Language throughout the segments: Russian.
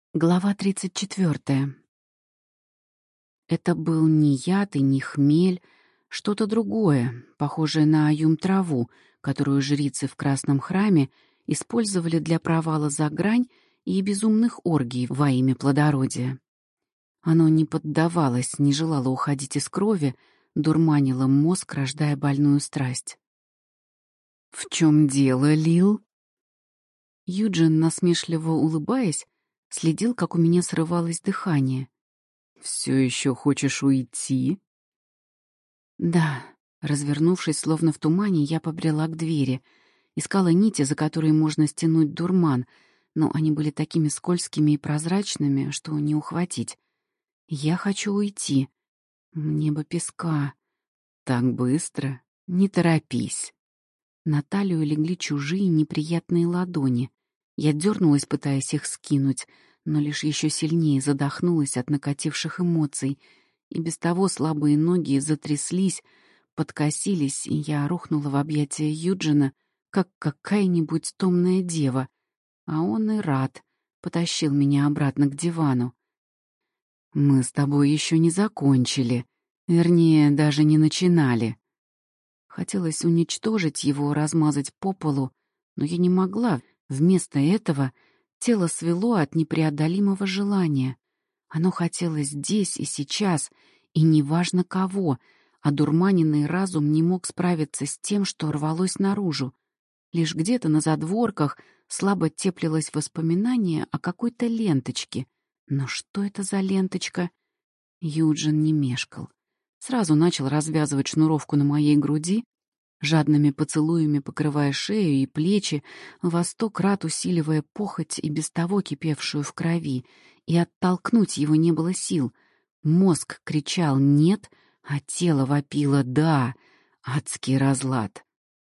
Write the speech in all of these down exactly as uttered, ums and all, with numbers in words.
Глава тридцать четвёртая. Это был не яд и не хмель, что-то другое, похожее на аюм-траву, которую жрицы в Красном храме использовали для провала за грань и безумных оргий во имя плодородия. Оно не поддавалось, не желало уходить из крови, дурманило мозг, рождая больную страсть. «В чем дело, Лил?» Юджин, насмешливо улыбаясь, следил, как у меня срывалось дыхание. «Все еще хочешь уйти?» «Да». Развернувшись, словно в тумане, я побрела к двери. Искала нити, за которые можно стянуть дурман, но они были такими скользкими и прозрачными, что не ухватить. «Я хочу уйти. Мне бы песка». «Так быстро? Не торопись». На талию легли чужие неприятные ладони. Я дернулась, пытаясь их скинуть, но лишь еще сильнее задохнулась от накативших эмоций, и без того слабые ноги затряслись, подкосились, и я рухнула в объятия Юджина, как какая-нибудь томная дева, а он и рад, потащил меня обратно к дивану. «Мы с тобой еще не закончили, вернее, даже не начинали». Хотелось уничтожить его, размазать по полу, но я не могла. Вместо этого тело свело от непреодолимого желания. Оно хотело здесь и сейчас, и неважно кого, а дурманенный разум не мог справиться с тем, что рвалось наружу. Лишь где-то на задворках слабо теплилось воспоминание о какой-то ленточке. Но что это за ленточка? Юджин не мешкал. Сразу начал развязывать шнуровку на моей груди, жадными поцелуями покрывая шею и плечи, во сто крат усиливая похоть и без того кипевшую в крови, и оттолкнуть его не было сил. Мозг кричал «нет», а тело вопило «да». Адский разлад.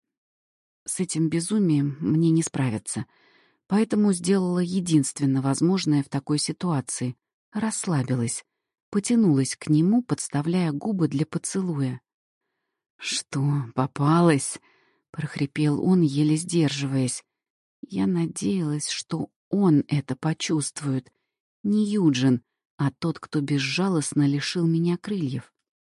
С этим безумием мне не справиться, поэтому сделала единственно возможное в такой ситуации. Расслабилась, потянулась к нему, подставляя губы для поцелуя. «Что, попалась?» — прохрипел он, еле сдерживаясь. Я надеялась, что он это почувствует. Не Юджин, а тот, кто безжалостно лишил меня крыльев.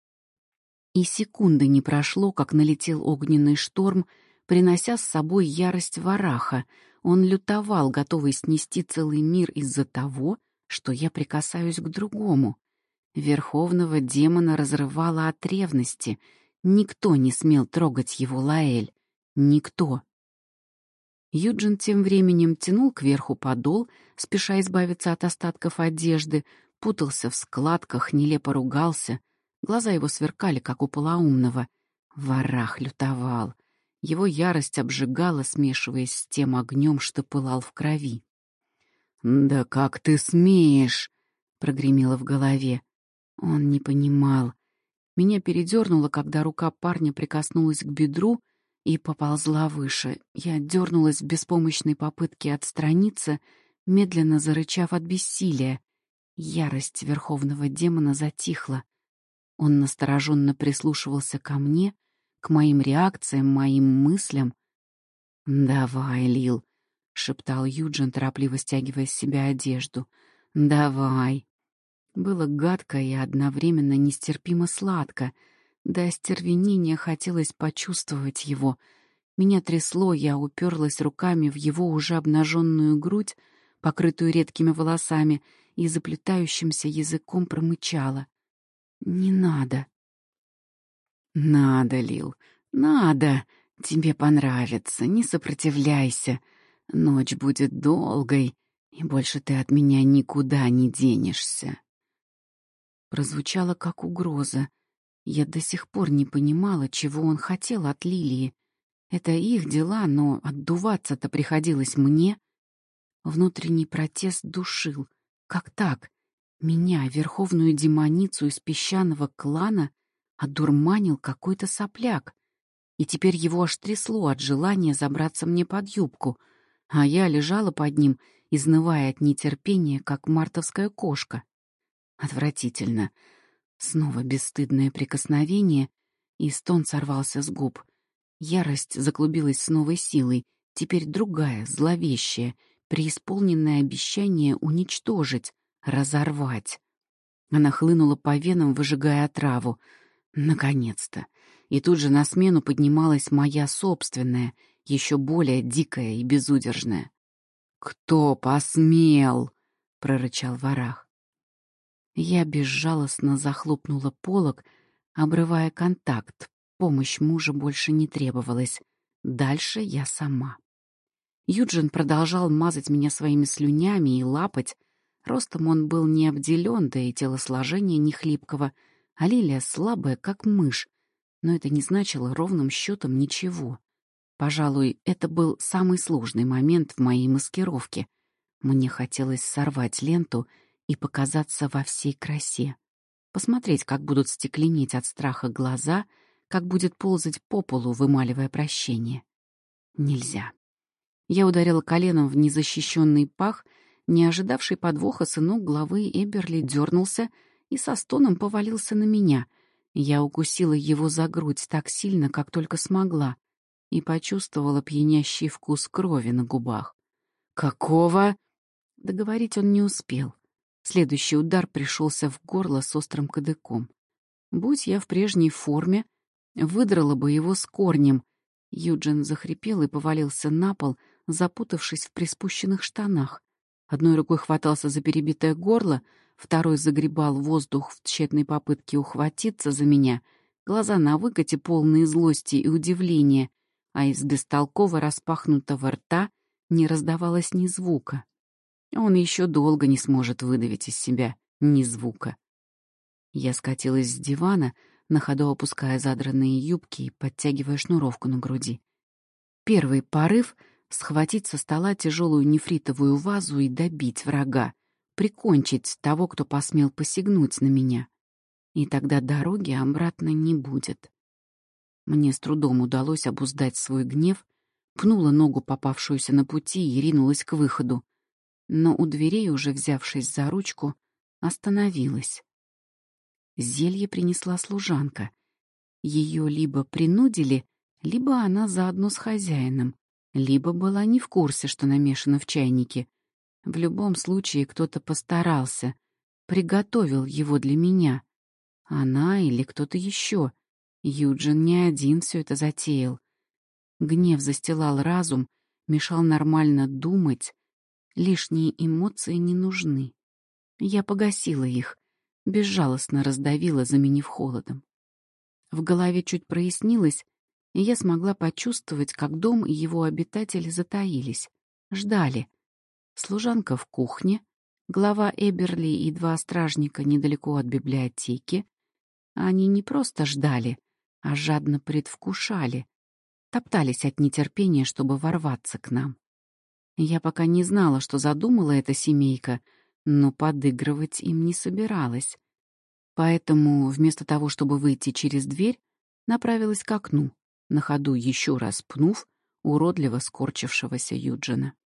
И секунды не прошло, как налетел огненный шторм, принося с собой ярость вараха. Он лютовал, готовый снести целый мир из-за того, что я прикасаюсь к другому. Верховного демона разрывало от ревности. Никто не смел трогать его, Лаэль. Никто. Юджин тем временем тянул кверху подол, спеша избавиться от остатков одежды, путался в складках, нелепо ругался. Глаза его сверкали, как у полоумного. Варах лютовал. Его ярость обжигала, смешиваясь с тем огнем, что пылал в крови. «Да как ты смеешь!» — прогремело в голове. Он не понимал. Меня передернуло, когда рука парня прикоснулась к бедру и поползла выше. Я дернулась в беспомощной попытке отстраниться, медленно зарычав от бессилия. Ярость верховного демона затихла. Он настороженно прислушивался ко мне, к моим реакциям, моим мыслям. «Давай, Лил», — шептал Юджин, торопливо стягивая с себя одежду. «Давай». Было гадко и одновременно нестерпимо сладко. До остервенения хотелось почувствовать его. Меня трясло, я уперлась руками в его уже обнаженную грудь, покрытую редкими волосами, и заплетающимся языком промычала. «Не надо». «Надо, Лил, надо. Тебе понравится, не сопротивляйся. Ночь будет долгой, и больше ты от меня никуда не денешься». Прозвучало как угроза. Я до сих пор не понимала, чего он хотел от Лилии. Это их дела, но отдуваться-то приходилось мне. Внутренний протест душил. Как так? Меня, верховную демоницу из песчаного клана, одурманил какой-то сопляк. И теперь его аж трясло от желания забраться мне под юбку, а я лежала под ним, изнывая от нетерпения, как мартовская кошка. Отвратительно. Снова бесстыдное прикосновение, и стон сорвался с губ. Ярость заклубилась с новой силой, теперь другая, зловещая, преисполненное обещание уничтожить, разорвать. Она хлынула по венам, выжигая отраву. Наконец-то! И тут же на смену поднималась моя собственная, еще более дикая и безудержная. «Кто посмел?» — прорычал Варах. Я безжалостно захлопнула полог, обрывая контакт. Помощь мужа больше не требовалась. Дальше я сама. Юджин продолжал мазать меня своими слюнями и лапать. Ростом он был не обделен, да и телосложение не хлипкого, а Лилия слабая, как мышь. Но это не значило ровным счетом ничего. Пожалуй, это был самый сложный момент в моей маскировке. Мне хотелось сорвать ленту и показаться во всей красе. Посмотреть, как будут стекленеть от страха глаза, как будет ползать по полу, вымаливая прощение. Нельзя. Я ударила коленом в незащищенный пах, не ожидавший подвоха сынок главы Эберли дернулся и со стоном повалился на меня. Я укусила его за грудь так сильно, как только смогла, и почувствовала пьянящий вкус крови на губах. «Какого?» Договорить он не успел. Следующий удар пришелся в горло с острым кадыком. Будь я в прежней форме, выдрала бы его с корнем. Юджин захрипел и повалился на пол, запутавшись в приспущенных штанах. Одной рукой хватался за перебитое горло, второй загребал воздух в тщетной попытке ухватиться за меня, глаза на выкате, полные злости и удивления, а из бестолково распахнутого рта не раздавалось ни звука. Он еще долго не сможет выдавить из себя ни звука. Я скатилась с дивана, на ходу опуская задранные юбки и подтягивая шнуровку на груди. Первый порыв — схватить со стола тяжелую нефритовую вазу и добить врага, прикончить того, кто посмел посягнуть на меня. И тогда дороги обратно не будет. Мне с трудом удалось обуздать свой гнев, пнула ногу, попавшуюся на пути, и ринулась к выходу. Но у дверей, уже взявшись за ручку, остановилась. Зелье принесла служанка. Ее либо принудили, либо она заодно с хозяином, либо была не в курсе, что намешано в чайнике. В любом случае кто-то постарался, приготовил его для меня. Она или кто-то еще. Юджин не один все это затеял. Гнев застилал разум, мешал нормально думать. Лишние эмоции не нужны. Я погасила их, безжалостно раздавила, заменив холодом. В голове чуть прояснилось, и я смогла почувствовать, как дом и его обитатели затаились, ждали. Служанка в кухне, глава Эберли и два стражника недалеко от библиотеки. Они не просто ждали, а жадно предвкушали, топтались от нетерпения, чтобы ворваться к нам. Я пока не знала, что задумала эта семейка, но подыгрывать им не собиралась. Поэтому вместо того, чтобы выйти через дверь, направилась к окну, на ходу еще раз пнув уродливо скорчившегося Юджина.